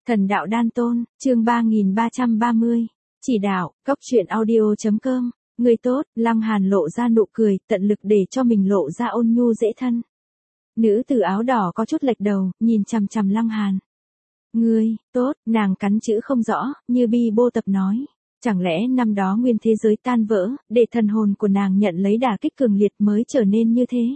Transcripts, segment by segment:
Thần đạo đan tôn, chương 3330. Chỉ đạo, cốc truyện audio.com. Người tốt, Lăng Hàn lộ ra nụ cười, tận lực để cho mình lộ ra ôn nhu dễ thân. Nữ tử áo đỏ có chút lệch đầu, nhìn chằm chằm Lăng Hàn. Ngươi, tốt, nàng cắn chữ không rõ, như bi bô tập nói. Chẳng lẽ năm đó nguyên thế giới tan vỡ, để thần hồn của nàng nhận lấy đả kích cường liệt mới trở nên như thế?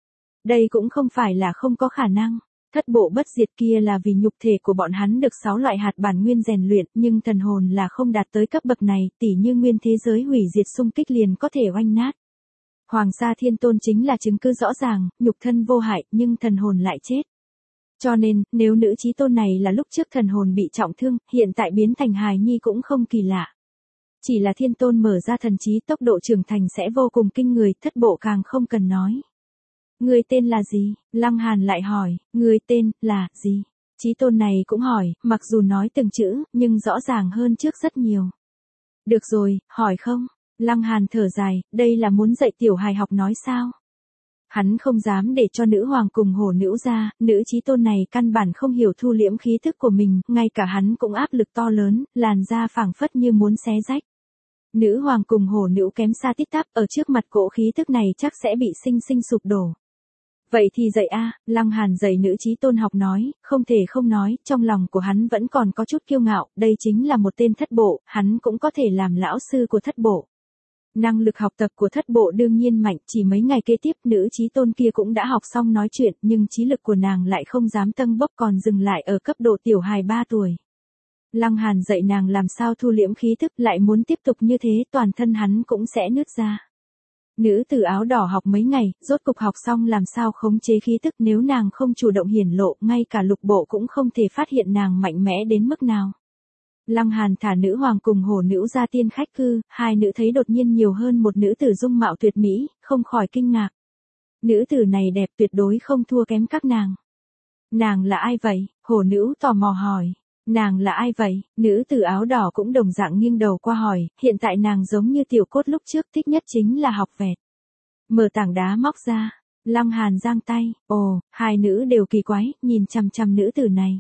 Đây cũng không phải là không có khả năng. Thất bộ bất diệt kia là vì nhục thể của bọn hắn được 6 loại hạt bản nguyên rèn luyện, nhưng thần hồn là không đạt tới cấp bậc này, tỉ như nguyên thế giới hủy diệt xung kích liền có thể oanh nát. Hoàng Sa Thiên Tôn chính là chứng cứ rõ ràng, nhục thân vô hại, nhưng thần hồn lại chết. Cho nên, nếu nữ chí tôn này là lúc trước thần hồn bị trọng thương, hiện tại biến thành hài nhi cũng không kỳ lạ. Chỉ là Thiên Tôn mở ra thần trí, tốc độ trưởng thành sẽ vô cùng kinh người, thất bộ càng không cần nói. Người tên là gì? Lăng Hàn lại hỏi, người tên là gì? Chí tôn này cũng hỏi, mặc dù nói từng chữ, nhưng rõ ràng hơn trước rất nhiều. Được rồi, hỏi không? Lăng Hàn thở dài, đây là muốn dạy tiểu hài học nói sao? Hắn không dám để cho nữ hoàng cùng hổ nữ ra, nữ chí tôn này căn bản không hiểu thu liễm khí thức của mình, ngay cả hắn cũng áp lực to lớn, làn da phảng phất như muốn xé rách. Nữ hoàng cùng hổ nữ kém xa tít tắp, ở trước mặt cỗ khí thức này chắc sẽ bị sinh sinh sụp đổ. Vậy thì dạy a, Lăng Hàn dạy nữ chí tôn học nói, không thể không nói, trong lòng của hắn vẫn còn có chút kiêu ngạo, đây chính là một tên thất bộ, hắn cũng có thể làm lão sư của thất bộ. Năng lực học tập của thất bộ đương nhiên mạnh, chỉ mấy ngày kế tiếp nữ chí tôn kia cũng đã học xong nói chuyện, nhưng trí lực của nàng lại không dám tâng bốc còn dừng lại ở cấp độ tiểu hài 3 tuổi. Lăng Hàn dạy nàng làm sao thu liễm khí thức, lại muốn tiếp tục như thế toàn thân hắn cũng sẽ nứt ra. Nữ tử áo đỏ học mấy ngày, rốt cục học xong làm sao khống chế khí thức, nếu nàng không chủ động hiển lộ, ngay cả lục bộ cũng không thể phát hiện nàng mạnh mẽ đến mức nào. Lăng Hàn thả nữ hoàng cùng hổ nữ ra tiên khách cư, hai nữ thấy đột nhiên nhiều hơn một nữ tử dung mạo tuyệt mỹ, không khỏi kinh ngạc. Nữ tử này đẹp tuyệt đối không thua kém các nàng. Nàng là ai vậy? Hổ nữ tò mò hỏi. Nàng là ai vậy? Nữ tử áo đỏ cũng đồng dạng nghiêng đầu qua hỏi, hiện tại nàng giống như tiểu cốt lúc trước, thích nhất chính là học vẹt. Mở tảng đá móc ra, Lăng Hàn giang tay, ồ, hai nữ đều kỳ quái, nhìn chằm chằm nữ tử này.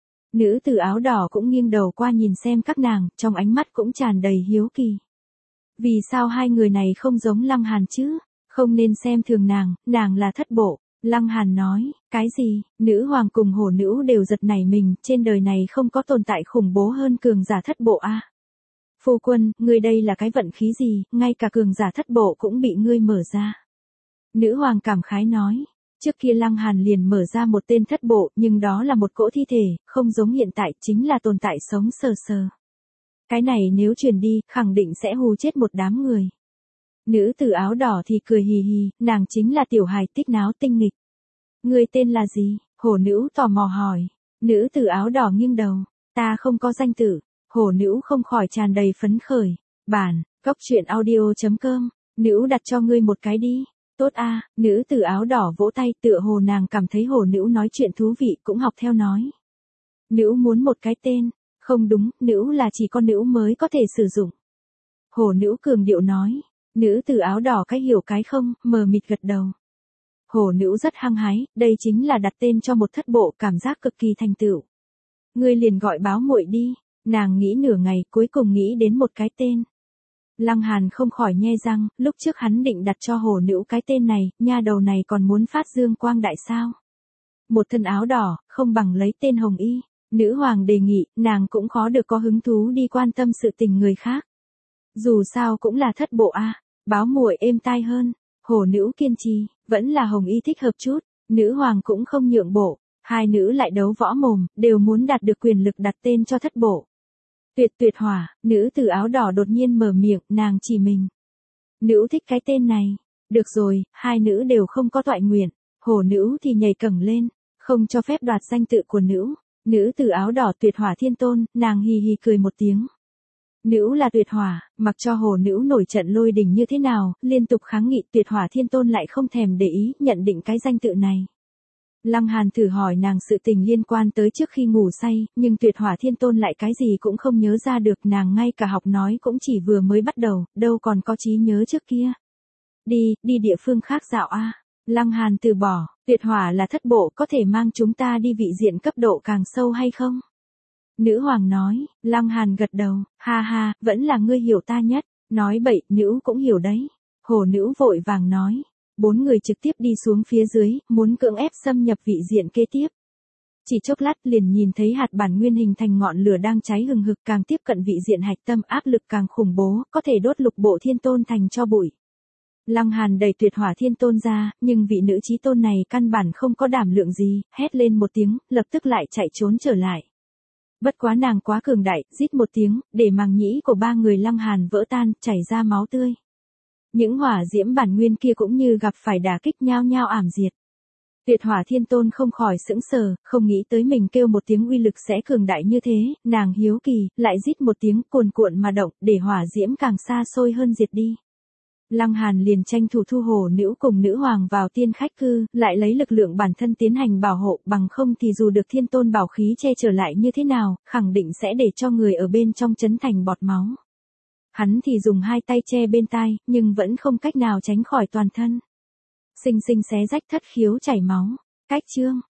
Nữ tử áo đỏ cũng nghiêng đầu qua nhìn xem các nàng, trong ánh mắt cũng tràn đầy hiếu kỳ. Vì sao hai người này không giống Lăng Hàn chứ? Không nên xem thường nàng là thất bộ. Lăng Hàn nói, cái gì? Nữ hoàng cùng hổ nữ đều giật nảy mình, trên đời này không có tồn tại khủng bố hơn cường giả thất bộ a. Phu quân, ngươi đây là cái vận khí gì, ngay cả cường giả thất bộ cũng bị ngươi mở ra. Nữ hoàng cảm khái nói, trước kia Lăng Hàn liền mở ra một tên thất bộ, nhưng đó là một cỗ thi thể, không giống hiện tại, chính là tồn tại sống sờ sờ. Cái này nếu truyền đi, khẳng định sẽ hù chết một đám người. Nữ tử áo đỏ thì cười hì hì, nàng chính là tiểu hài tích náo tinh nghịch. Người tên là gì? Hổ nữ tò mò hỏi. Nữ tử áo đỏ nghiêng đầu. Ta không có danh tử. Hổ nữ không khỏi tràn đầy phấn khởi. Bản, cốc truyện audio.com. Nữ đặt cho ngươi một cái đi. Tốt a. Nữ tử áo đỏ vỗ tay, tựa hồ nàng cảm thấy hổ nữ nói chuyện thú vị cũng học theo nói. Nữ muốn một cái tên. Không đúng, nữ là chỉ con nữ mới có thể sử dụng. Hổ nữ cường điệu nói. Nữ tử áo đỏ cái hiểu cái không, mờ mịt gật đầu. Hổ nữ rất hăng hái, đây chính là đặt tên cho một thất bộ, cảm giác cực kỳ thành tựu. Ngươi liền gọi báo muội đi, nàng nghĩ nửa ngày cuối cùng nghĩ đến một cái tên. Lăng Hàn không khỏi nhe răng, lúc trước hắn định đặt cho hổ nữ cái tên này, nha đầu này còn muốn phát dương quang đại sao. Một thân áo đỏ, không bằng lấy tên Hồng Y. Nữ hoàng đề nghị, nàng cũng khó được có hứng thú đi quan tâm sự tình người khác. Dù sao cũng là thất bộ a, báo muội êm tai hơn. Hổ nữ kiên trì, vẫn là Hồng Y thích hợp chút, nữ hoàng cũng không nhượng bộ, hai nữ lại đấu võ mồm, đều muốn đạt được quyền lực đặt tên cho thất bộ. Tuyệt hỏa, nữ tử áo đỏ đột nhiên mở miệng, nàng chỉ mình. Nữ thích cái tên này, được rồi, hai nữ đều không có toại nguyện, hổ nữ thì nhảy cẳng lên, không cho phép đoạt danh tự của nữ. Nữ tử áo đỏ tuyệt hỏa thiên tôn, nàng hì hì cười một tiếng. Nữ là tuyệt hỏa, mặc cho hổ nữ nổi trận lôi đình như thế nào, liên tục kháng nghị, tuyệt hỏa thiên tôn lại không thèm để ý, nhận định cái danh tự này. Lăng Hàn thử hỏi nàng sự tình liên quan tới trước khi ngủ say, nhưng tuyệt hỏa thiên tôn lại cái gì cũng không nhớ ra được, nàng ngay cả học nói cũng chỉ vừa mới bắt đầu, đâu còn có trí nhớ trước kia. Đi địa phương khác dạo a. Lăng Hàn từ bỏ, tuyệt hỏa là thất bộ, có thể mang chúng ta đi vị diện cấp độ càng sâu hay không? Nữ hoàng nói, Lăng Hàn gật đầu, ha ha, vẫn là ngươi hiểu ta nhất, nói bậy, nữ cũng hiểu đấy. Hồ nữ vội vàng nói, 4 người trực tiếp đi xuống phía dưới, muốn cưỡng ép xâm nhập vị diện kế tiếp. Chỉ chốc lát liền nhìn thấy hạt bản nguyên hình thành ngọn lửa đang cháy hừng hực, càng tiếp cận vị diện hạch tâm, áp lực càng khủng bố, có thể đốt lục bộ thiên tôn thành tro bụi. Lăng Hàn đẩy tuyệt hỏa thiên tôn ra, nhưng vị nữ chí tôn này căn bản không có đảm lượng gì, hét lên một tiếng, lập tức lại chạy trốn trở lại. Bất quá nàng quá cường đại, rít một tiếng, để màng nhĩ của 3 người Lăng Hàn vỡ tan, chảy ra máu tươi. Những hỏa diễm bản nguyên kia cũng như gặp phải đả kích nhao nhao ảm diệt. Tuyệt hỏa thiên tôn không khỏi sững sờ, không nghĩ tới mình kêu một tiếng uy lực sẽ cường đại như thế, nàng hiếu kỳ, lại rít một tiếng cuồn cuộn mà động, để hỏa diễm càng xa xôi hơn diệt đi. Lăng Hàn liền tranh thủ thu hồ nữ cùng nữ hoàng vào tiên khách cư, lại lấy lực lượng bản thân tiến hành bảo hộ, bằng không thì dù được thiên tôn bảo khí che trở lại như thế nào, khẳng định sẽ để cho người ở bên trong chấn thành bọt máu. Hắn thì dùng 2 tay che bên tai, nhưng vẫn không cách nào tránh khỏi toàn thân. Sinh sinh xé rách thất khiếu chảy máu. Cách chương